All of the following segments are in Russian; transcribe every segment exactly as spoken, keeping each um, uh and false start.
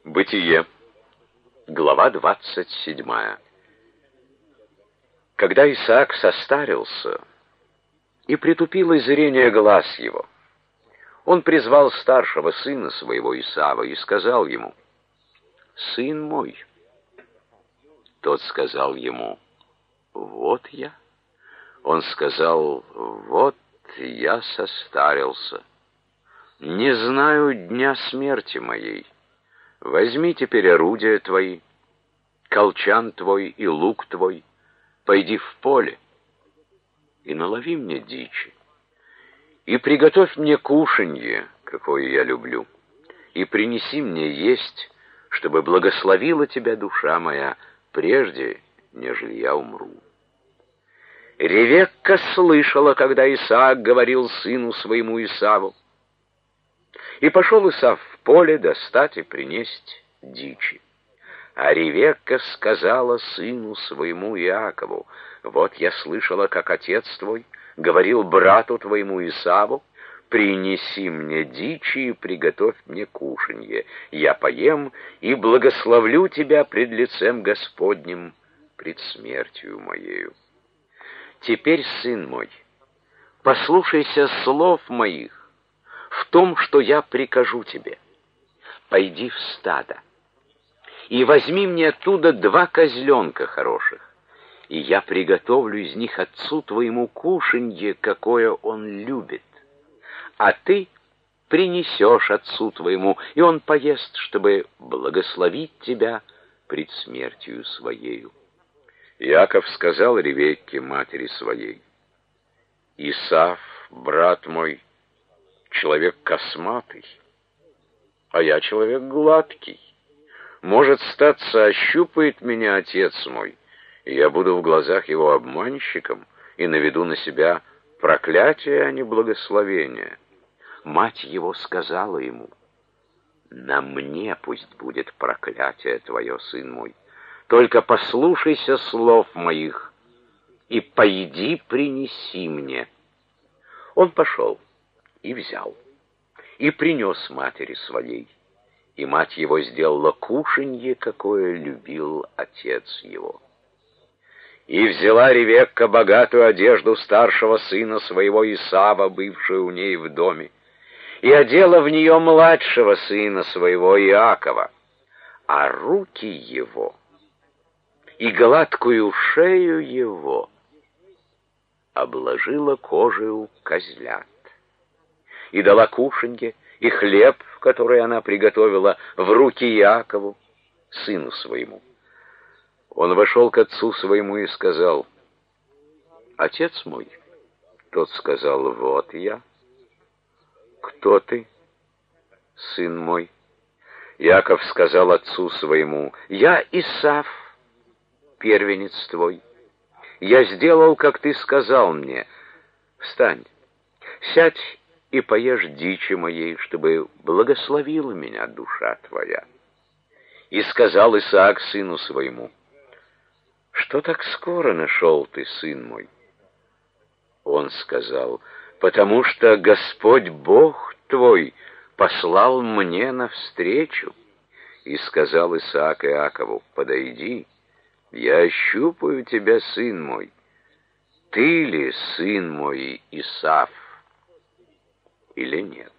Бытие, глава двадцать седьмая. Когда Исаак состарился, и притупило зрение глаз его, он призвал старшего сына своего Исава и сказал ему: «Сын мой». Тот сказал ему: «Вот я». Он сказал: «Вот я состарился, не знаю дня смерти моей. Возьми теперь орудия твои, колчан твой и лук твой, пойди в поле и налови мне дичи, и приготовь мне кушанье, какое я люблю, и принеси мне есть, чтобы благословила тебя душа моя, прежде, нежели я умру». Ревекка слышала, когда Исаак говорил сыну своему Исаву. И пошел Исав в поле достать и принесть дичи. А Ревекка сказала сыну своему Иакову: «Вот я слышала, как отец твой говорил брату твоему Исаву: принеси мне дичи и приготовь мне кушанье, я поем и благословлю тебя пред лицем Господним, пред смертью моею. Теперь, сын мой, послушайся слов моих в том, что я прикажу тебе. Пойди в стадо и возьми мне оттуда два козленка хороших, и я приготовлю из них отцу твоему кушанье, какое он любит. А ты принесешь отцу твоему, и он поест, чтобы благословить тебя пред смертью своею». Иаков сказал Ревекке, матери своей: «Исав, брат мой, человек косматый, а я человек гладкий. Может, статься, ощупает меня отец мой, и я буду в глазах его обманщиком и наведу на себя проклятие, а не благословение». Мать его сказала ему: «На мне пусть будет проклятие твое, сын мой. Только послушайся слов моих и пойди принеси мне». Он пошел и взял, и принес матери своей, и мать его сделала кушанье, какое любил отец его. И взяла Ревекка богатую одежду старшего сына своего Исава, бывшую у ней в доме, и одела в нее младшего сына своего Иакова, а руки его и гладкую шею его обложила кожею козлят, и дала кушанье и хлеб, который она приготовила, в руки Иакову, сыну своему. Он вошел к отцу своему и сказал: «Отец мой». Тот сказал: «Вот я». «Кто ты, сын мой?» Иаков сказал отцу своему: «Я Исав, первенец твой. Я сделал, как ты сказал мне. Встань, сядь и поешь дичи моей, чтобы благословила меня душа твоя». И сказал Исаак сыну своему: «Что так скоро нашел ты, сын мой?» Он сказал: «Потому что Господь Бог твой послал мне навстречу». И сказал Исаак Иакову: «Подойди, я ощупаю тебя, сын мой. Ты ли сын мой Исав или нет?»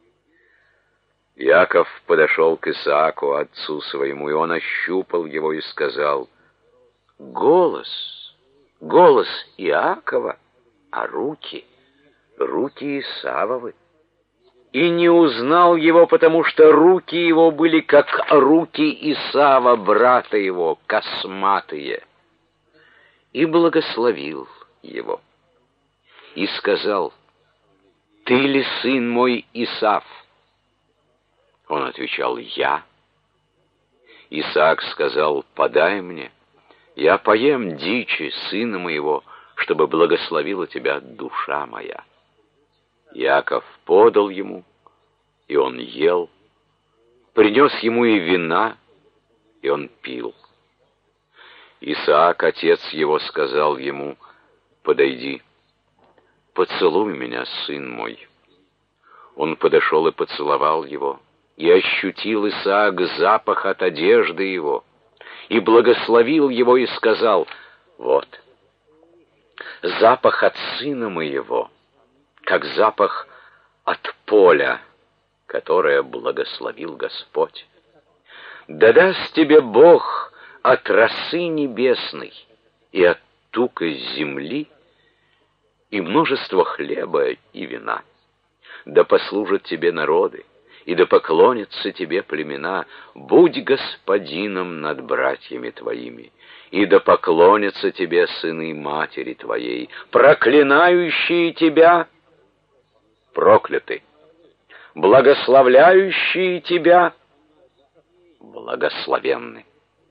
Иаков подошел к Исааку, отцу своему, и он ощупал его и сказал: «Голос, голос Иакова, а руки, руки Исавовы». И не узнал его, потому что руки его были как руки Исава, брата его, косматые. И благословил его. И сказал: «Ты ли сын мой Исав?» Он отвечал: «Я». Исаак сказал: «Подай мне, я поем дичи сына моего, чтобы благословила тебя душа моя». Иаков подал ему, и он ел, принес ему и вина, и он пил. Исаак, отец его, сказал ему: «Подойди, поцелуй меня, сын мой». Он подошел и поцеловал его, И ощутил Исаак запах от одежды его, и благословил его, и сказал: вот, запах от сына моего, как запах от поля, которое благословил Господь. Да даст тебе Бог от росы небесной и от тука земли, и множество хлеба и вина. Да послужат тебе народы, и да поклонятся тебе племена. Будь господином над братьями твоими, и да поклонятся тебе сыны матери твоей. Проклинающие тебя прокляты, благословляющие тебя благословенны.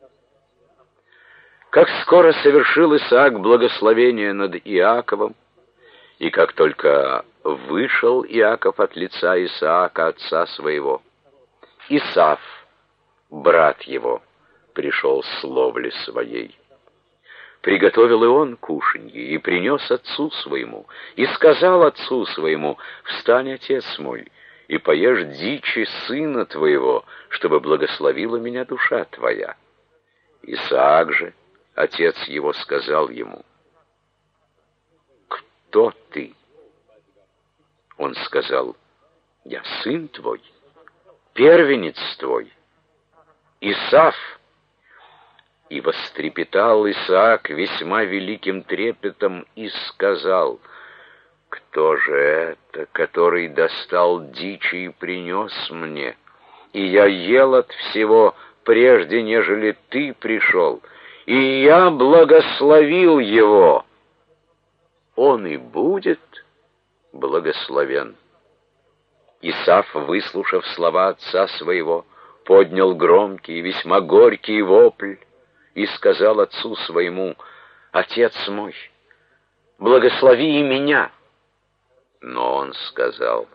Как скоро совершил Исаак благословение над Иаковом, и как только вышел Иаков от лица Исаака, отца своего, Исав, брат его, пришел с ловли своей. Приготовил и он кушанье, и принес отцу своему, и сказал отцу своему: «Встань, отец мой, и поешь дичи сына твоего, чтобы благословила меня душа твоя». Исаак же, отец его, сказал ему: «Кто ты?» Он сказал: «Я сын твой, первенец твой, Исав». И вострепетал Исаак весьма великим трепетом и сказал: «Кто же это, который достал дичи и принес мне? И я ел от всего, прежде нежели ты пришел, и я благословил его. Он и будет благословен». Исав, выслушав слова отца своего, поднял громкий и весьма горький вопль и сказал отцу своему: «Отец мой, благослови и меня». Но он сказал: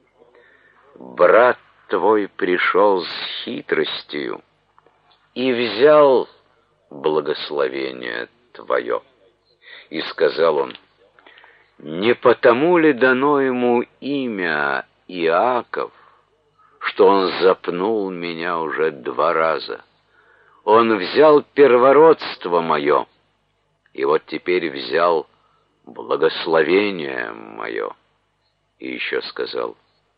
«Брат твой пришел с хитростью и взял благословение твое». И сказал он: «Не потому ли дано ему имя Иаков, что он запнул меня уже два раза? Он взял первородство мое, и вот теперь взял благословение мое». И еще сказал: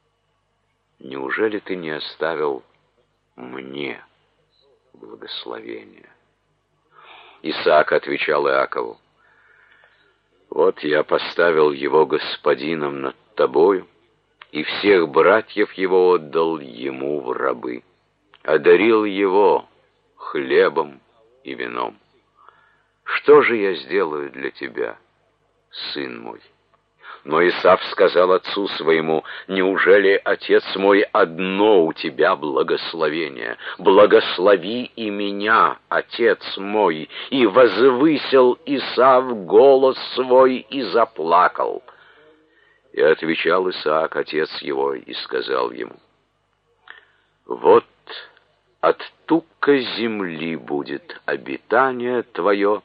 «Неужели ты не оставил мне благословение?» Исаак отвечал Иакову: «Вот я поставил его господином над тобою, и всех братьев его отдал ему в рабы, одарил его хлебом и вином. Что же я сделаю для тебя, сын мой?» Но Исав сказал отцу своему: «Неужели, отец мой, одно у тебя благословение? Благослови и меня, отец мой». И возвысил Исав голос свой и заплакал. И отвечал Исаак, отец его, и сказал ему: «Вот от тука земли будет обитание твое,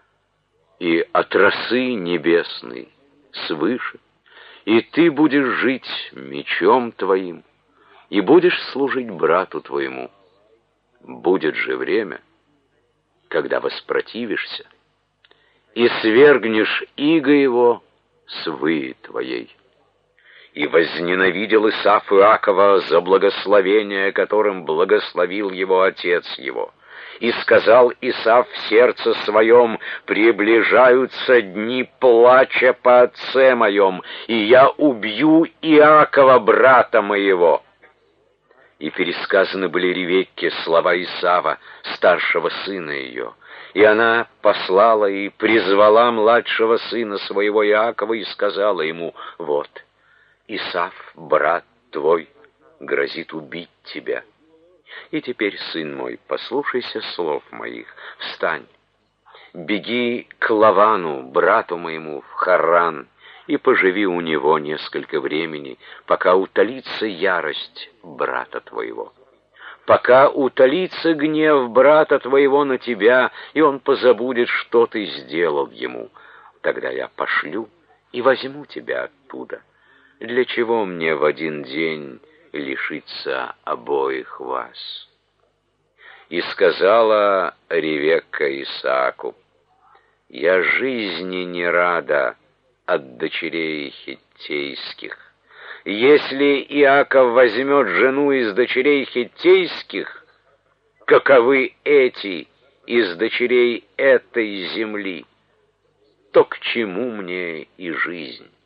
и от росы небесной свыше, и ты будешь жить мечом твоим, и будешь служить брату твоему. Будет же время, когда воспротивишься, и свергнешь иго его с выи твоей». И возненавидел Исав Иакова за благословение, которым благословил его отец его. И сказал Исав в сердце своем: «Приближаются дни плача по отце моем, и я убью Иакова, брата моего». И пересказаны были Ревекке слова Исава, старшего сына ее. И она послала и призвала младшего сына своего Иакова и сказала ему: «Вот, Исав, брат твой, грозит убить тебя. И теперь, сын мой, послушайся слов моих, встань, беги к Лавану, брату моему, в Харран, и поживи у него несколько времени, пока утолится ярость брата твоего, пока утолится гнев брата твоего на тебя, и он позабудет, что ты сделал ему. Тогда я пошлю и возьму тебя оттуда. Для чего мне в один день лишиться обоих вас. И сказала Ревекка Исааку: я жизни не рада от дочерей хиттейских. Если Иаков возьмет жену из дочерей хиттейских, каковы эти из дочерей этой земли, то к чему мне и жизнь?